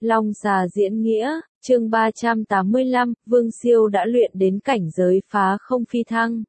Long Xà diễn nghĩa, chương 385, Vương Siêu đã luyện đến cảnh giới phá không phi thăng.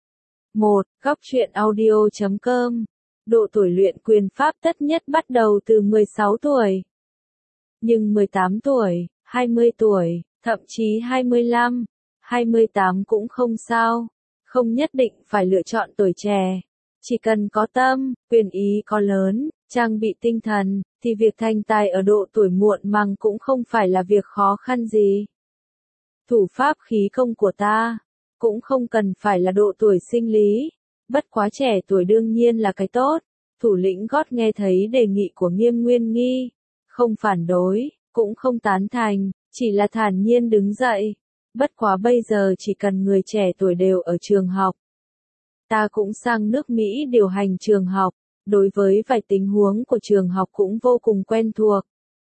1. Góc truyện audio.com. Độ tuổi luyện quyền pháp tất nhất bắt đầu từ 16 tuổi. Nhưng 18 tuổi, 20 tuổi, thậm chí 25, 28 cũng không sao. Không nhất định phải lựa chọn tuổi trẻ. Chỉ cần có tâm, quyền ý có lớn, trang bị tinh thần, thì việc thành tài ở độ tuổi muộn màng cũng không phải là việc khó khăn gì. Thủ pháp khí công của ta, cũng không cần phải là độ tuổi sinh lý. Bất quá trẻ tuổi đương nhiên là cái tốt. Thủ lĩnh gót nghe thấy đề nghị của Nghiêm Nguyên Nghi. Không phản đối, cũng không tán thành, chỉ là thản nhiên đứng dậy. Bất quá bây giờ chỉ cần người trẻ tuổi đều ở trường học. Ta cũng sang nước Mỹ điều hành trường học, đối với vài tình huống của trường học cũng vô cùng quen thuộc.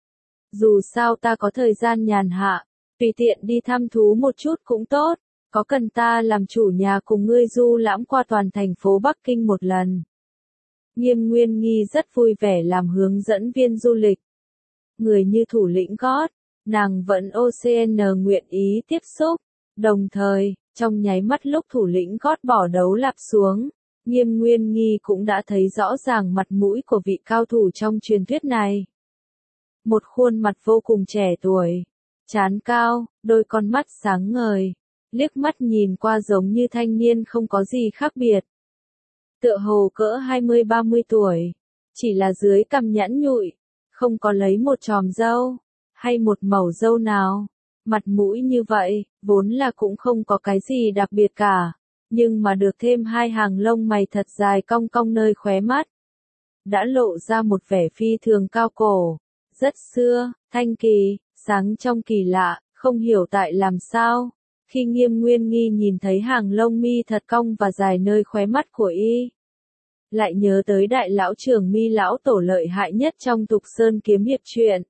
Dù sao ta có thời gian nhàn hạ, tùy tiện đi thăm thú một chút cũng tốt, có cần ta làm chủ nhà cùng ngươi du lãm qua toàn thành phố Bắc Kinh một lần. Nghiêm Nguyên Nghi rất vui vẻ làm hướng dẫn viên du lịch. Người như thủ lĩnh gót, nàng vẫn OCN nguyện ý tiếp xúc, đồng thời, trong nháy mắt lúc thủ lĩnh gót bỏ đấu lạp xuống, Nghiêm Nguyên Nghi cũng đã thấy rõ ràng mặt mũi của vị cao thủ trong truyền thuyết này. Một khuôn mặt vô cùng trẻ tuổi, trán cao, đôi con mắt sáng ngời, liếc mắt nhìn qua giống như thanh niên không có gì khác biệt. Tựa hồ cỡ 20-30 tuổi, chỉ là dưới cằm nhẵn nhụi, không có lấy một chòm râu, hay một mẩu râu nào. Mặt mũi như vậy, vốn là cũng không có cái gì đặc biệt cả, nhưng mà được thêm hai hàng lông mày thật dài cong cong nơi khóe mắt, đã lộ ra một vẻ phi thường cao cổ, rất xưa, thanh kỳ, sáng trong kỳ lạ, không hiểu tại làm sao. Khi Nghiêm Nguyên Nghi nhìn thấy hàng lông mi thật cong và dài nơi khóe mắt của y, lại nhớ tới đại lão trưởng Mi lão tổ lợi hại nhất trong Tục Sơn kiếm hiệp truyện.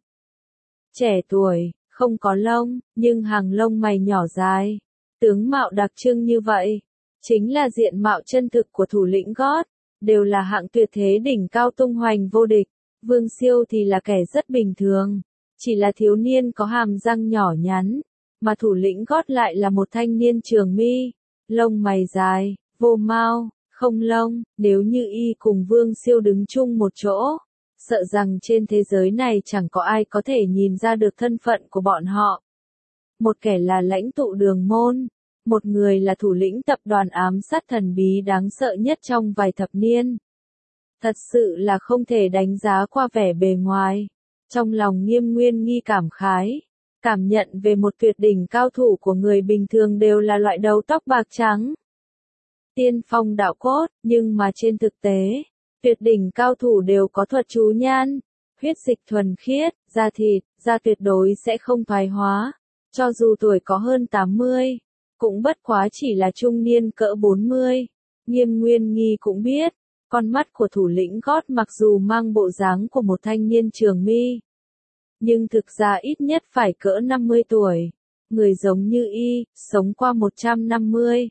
Trẻ tuổi, không có lông, nhưng hàng lông mày nhỏ dài, tướng mạo đặc trưng như vậy, chính là diện mạo chân thực của thủ lĩnh gót, đều là hạng tuyệt thế đỉnh cao tung hoành vô địch. Vương Siêu thì là kẻ rất bình thường, chỉ là thiếu niên có hàm răng nhỏ nhắn, mà thủ lĩnh gót lại là một thanh niên trường mi, lông mày dài, vô mao, không lông. Nếu như y cùng Vương Siêu đứng chung một chỗ, sợ rằng trên thế giới này chẳng có ai có thể nhìn ra được thân phận của bọn họ. Một kẻ là lãnh tụ đường môn, một người là thủ lĩnh tập đoàn ám sát thần bí đáng sợ nhất trong vài thập niên. Thật sự là không thể đánh giá qua vẻ bề ngoài. Trong lòng Nghiêm Nguyên Nghi cảm khái, cảm nhận về một tuyệt đỉnh cao thủ của người bình thường đều là loại đầu tóc bạc trắng, tiên phong đạo cốt, nhưng mà trên thực tế, tuyệt đỉnh cao thủ đều có thuật chú nhan, huyết dịch thuần khiết, da thịt, da tuyệt đối sẽ không thoái hóa. Cho dù tuổi có hơn 80, cũng bất quá chỉ là trung niên cỡ 40. Nghiêm Nguyên Nghi cũng biết, con mắt của thủ lĩnh gót mặc dù mang bộ dáng của một thanh niên trường mi, nhưng thực ra ít nhất phải cỡ 50 tuổi. Người giống như y, sống qua 150,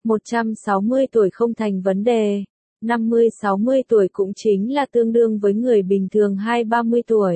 160 tuổi không thành vấn đề. 50-60 tuổi cũng chính là tương đương với người bình thường 2-30 tuổi.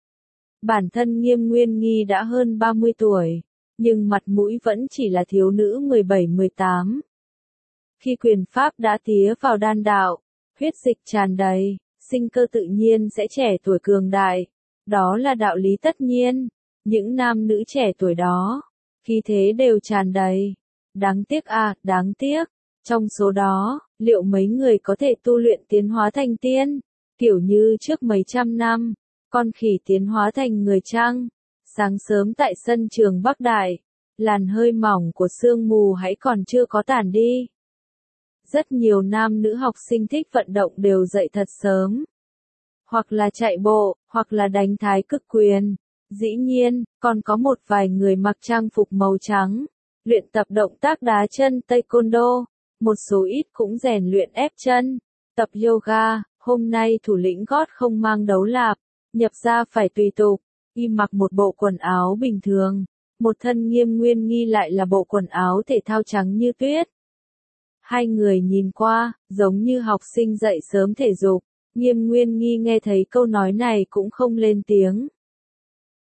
Bản thân Nghiêm Nguyên Nghi đã hơn 30 tuổi, nhưng mặt mũi vẫn chỉ là thiếu nữ 17-18. Khi quyền pháp đã tía vào đan đạo, huyết dịch tràn đầy, sinh cơ tự nhiên sẽ trẻ tuổi cường đại. Đó là đạo lý tất nhiên. Những nam nữ trẻ tuổi đó, khí thế đều tràn đầy. Đáng tiếc à, đáng tiếc. Trong số đó, liệu mấy người có thể tu luyện tiến hóa thành tiên? Kiểu như trước mấy trăm năm, con khỉ tiến hóa thành người chăng? Sáng sớm tại sân trường Bắc Đại, làn hơi mỏng của sương mù hãy còn chưa có tản đi. Rất nhiều nam nữ học sinh thích vận động đều dậy thật sớm. Hoặc là chạy bộ, hoặc là đánh thái cực quyền. Dĩ nhiên, còn có một vài người mặc trang phục màu trắng, luyện tập động tác đá chân taekwondo. Một số ít cũng rèn luyện ép chân, tập yoga. Hôm nay thủ lĩnh gót không mang đấu lạp, nhập ra phải tùy tục, y mặc một bộ quần áo bình thường, một thân Nghiêm Nguyên Nghi lại là bộ quần áo thể thao trắng như tuyết. Hai người nhìn qua, giống như học sinh dậy sớm thể dục. Nghiêm Nguyên Nghi nghe thấy câu nói này cũng không lên tiếng.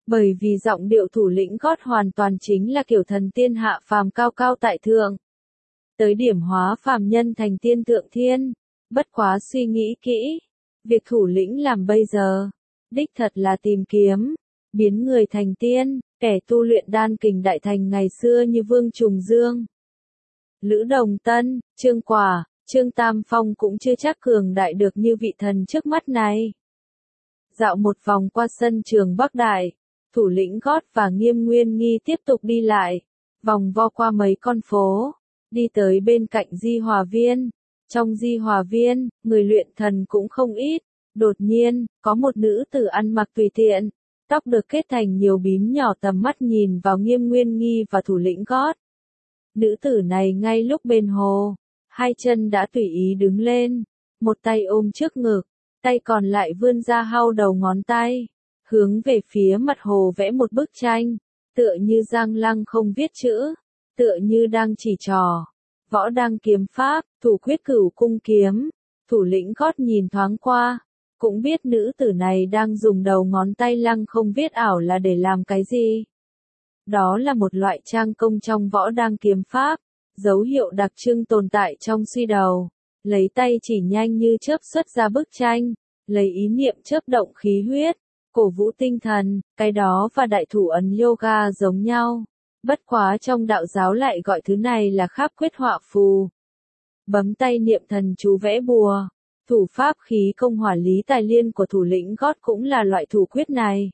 Bởi vì giọng điệu thủ lĩnh gót hoàn toàn chính là kiểu thần tiên hạ phàm cao cao tại thượng. Tới điểm hóa phàm nhân thành tiên thượng thiên. Bất quá suy nghĩ kỹ. Việc thủ lĩnh làm bây giờ, đích thật là tìm kiếm, biến người thành tiên, kẻ tu luyện đan kình đại thành ngày xưa như Vương Trùng Dương, Lữ Đồng Tân, Trương Quả, Trương Tam Phong cũng chưa chắc cường đại được như vị thần trước mắt này. Dạo một vòng qua sân trường Bắc Đại, thủ lĩnh gót và Nghiêm Nguyên Nghi tiếp tục đi lại, vòng vo qua mấy con phố, đi tới bên cạnh Di Hòa Viên. Trong Di Hòa Viên, người luyện thần cũng không ít. Đột nhiên, có một nữ tử ăn mặc tùy tiện, tóc được kết thành nhiều bím nhỏ tầm mắt nhìn vào Nghiêm Nguyên Nghi và thủ lĩnh gót. Nữ tử này ngay lúc bên hồ, hai chân đã tùy ý đứng lên, một tay ôm trước ngực, tay còn lại vươn ra hau đầu ngón tay, hướng về phía mặt hồ vẽ một bức tranh, tựa như Giang Lăng không viết chữ, tựa như đang chỉ trò. Võ đang kiếm pháp, thủ quyết Cửu Cung kiếm. Thủ lĩnh gót nhìn thoáng qua, cũng biết nữ tử này đang dùng đầu ngón tay lăng không viết ảo là để làm cái gì. Đó là một loại trang công trong võ đang kiếm pháp, dấu hiệu đặc trưng tồn tại trong suy đầu. Lấy tay chỉ nhanh như chớp xuất ra bức tranh, lấy ý niệm chớp động khí huyết, cổ vũ tinh thần, cái đó và đại thủ ấn yoga giống nhau. Bất quá trong đạo giáo lại gọi thứ này là kháp quyết họa phù. Bấm tay niệm thần chú vẽ bùa. Thủ pháp khí công hỏa lý tài liên của thủ lĩnh gót cũng là loại thủ quyết này.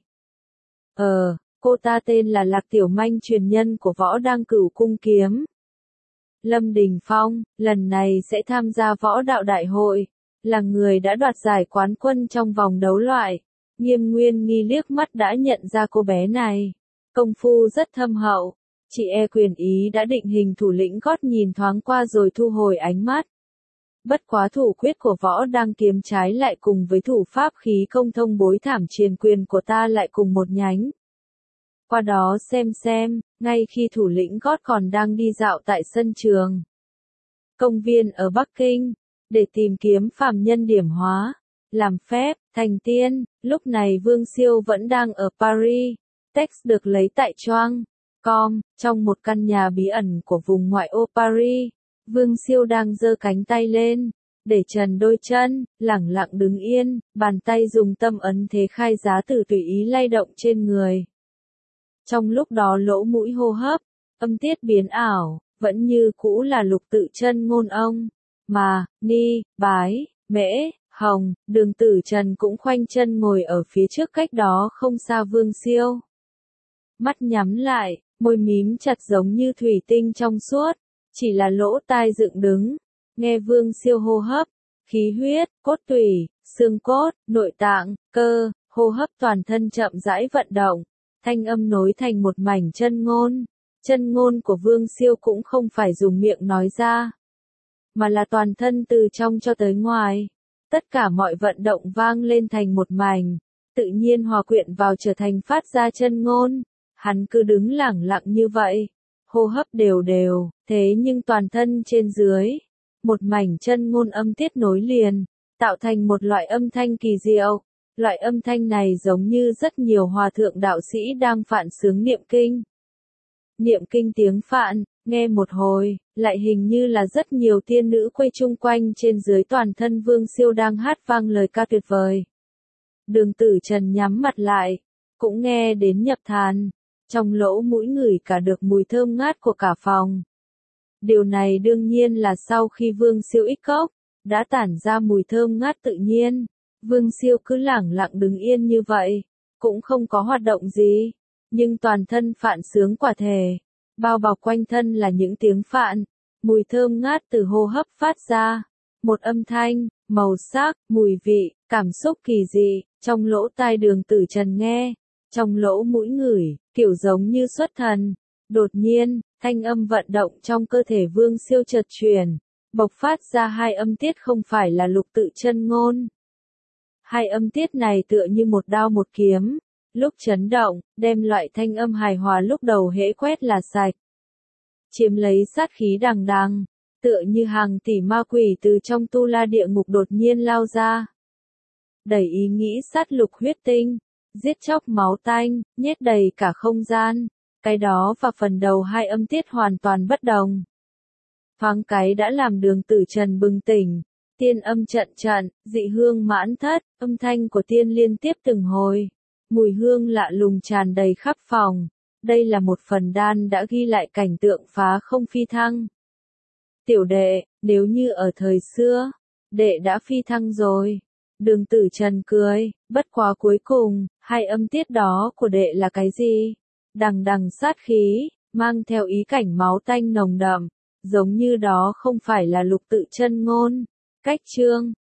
Cô ta tên là Lạc Tiểu Manh, truyền nhân của võ đang Cửu Cung kiếm. Lâm Đình Phong, lần này sẽ tham gia võ đạo đại hội, là người đã đoạt giải quán quân trong vòng đấu loại. Nghiêm Nguyên Nghi liếc mắt đã nhận ra cô bé này. Công phu rất thâm hậu. Chị quyền ý đã định hình thủ lĩnh gót nhìn thoáng qua rồi thu hồi ánh mắt. Bất quá thủ quyết của võ đang kiếm trái lại cùng với thủ pháp khí công thông bối thảm truyền quyền của ta lại cùng một nhánh. Qua đó xem, ngay khi thủ lĩnh gót còn đang đi dạo tại sân trường công viên ở Bắc Kinh, để tìm kiếm phàm nhân điểm hóa, làm phép, thành tiên, lúc này Vương Siêu vẫn đang ở Paris. Text được lấy tại Choang.com, trong một căn nhà bí ẩn của vùng ngoại ô Paris. Vương Siêu đang giơ cánh tay lên, để trần đôi chân, lẳng lặng đứng yên, bàn tay dùng tâm ấn thế khai giá từ tùy ý lay động trên người. Trong lúc đó lỗ mũi hô hấp, âm tiết biến ảo, vẫn như cũ là lục tự chân ngôn ông, mà, ni, bái, mễ, hồng, Đường Tử Trần cũng khoanh chân ngồi ở phía trước cách đó không xa Vương Siêu. Mắt nhắm lại, môi mím chặt giống như thủy tinh trong suốt, chỉ là lỗ tai dựng đứng, nghe Vương Siêu hô hấp, khí huyết, cốt tủy, xương cốt, nội tạng, cơ, hô hấp toàn thân chậm rãi vận động, thanh âm nối thành một mảnh chân ngôn. Chân ngôn của Vương Siêu cũng không phải dùng miệng nói ra, mà là toàn thân từ trong cho tới ngoài. Tất cả mọi vận động vang lên thành một mảnh, tự nhiên hòa quyện vào trở thành phát ra chân ngôn. Hắn cứ đứng lẳng lặng như vậy, hô hấp đều đều, thế nhưng toàn thân trên dưới, một mảnh chân ngôn âm tiết nối liền, tạo thành một loại âm thanh kỳ diệu. Loại âm thanh này giống như rất nhiều hòa thượng đạo sĩ đang phạn sướng niệm kinh. Niệm kinh tiếng Phạn, nghe một hồi, lại hình như là rất nhiều tiên nữ quay chung quanh trên dưới toàn thân Vương Siêu đang hát vang lời ca tuyệt vời. Đường Tử Trần nhắm mặt lại, cũng nghe đến nhập thàn, trong lỗ mũi ngửi cả được mùi thơm ngát của cả phòng. Điều này đương nhiên là sau khi Vương Siêu ích cốc, đã tản ra mùi thơm ngát tự nhiên. Vương Siêu cứ lẳng lặng đứng yên như vậy, cũng không có hoạt động gì. Nhưng toàn thân phạn sướng quả thể, bao bọc quanh thân là những tiếng phạn, mùi thơm ngát từ hô hấp phát ra, một âm thanh, màu sắc, mùi vị, cảm xúc kỳ dị, trong lỗ tai Đường Tử Trần nghe, trong lỗ mũi ngửi, kiểu giống như xuất thần. Đột nhiên, thanh âm vận động trong cơ thể Vương Siêu chợt chuyển, bộc phát ra hai âm tiết không phải là lục tự chân ngôn. Hai âm tiết này tựa như một đao một kiếm. Lúc chấn động, đem loại thanh âm hài hòa lúc đầu hễ quét là sạch. Chiếm lấy sát khí đằng đằng, tựa như hàng tỷ ma quỷ từ trong tu la địa ngục đột nhiên lao ra. Đẩy ý nghĩ sát lục huyết tinh, giết chóc máu tanh, nhét đầy cả không gian. Cái đó và phần đầu hai âm tiết hoàn toàn bất đồng. Thoáng cái đã làm Đường Tử Trần bừng tỉnh. Tiên âm trận trận, dị hương mãn thất, âm thanh của tiên liên tiếp từng hồi. Mùi hương lạ lùng tràn đầy khắp phòng. Đây là một phần đan đã ghi lại cảnh tượng phá không phi thăng. Tiểu đệ, nếu như ở thời xưa, đệ đã phi thăng rồi. Đường Tử Trần cười, bất quá cuối cùng, hai âm tiết đó của đệ là cái gì? Đằng đằng sát khí, mang theo ý cảnh máu tanh nồng đậm, giống như đó không phải là lục tự chân ngôn. Cách chương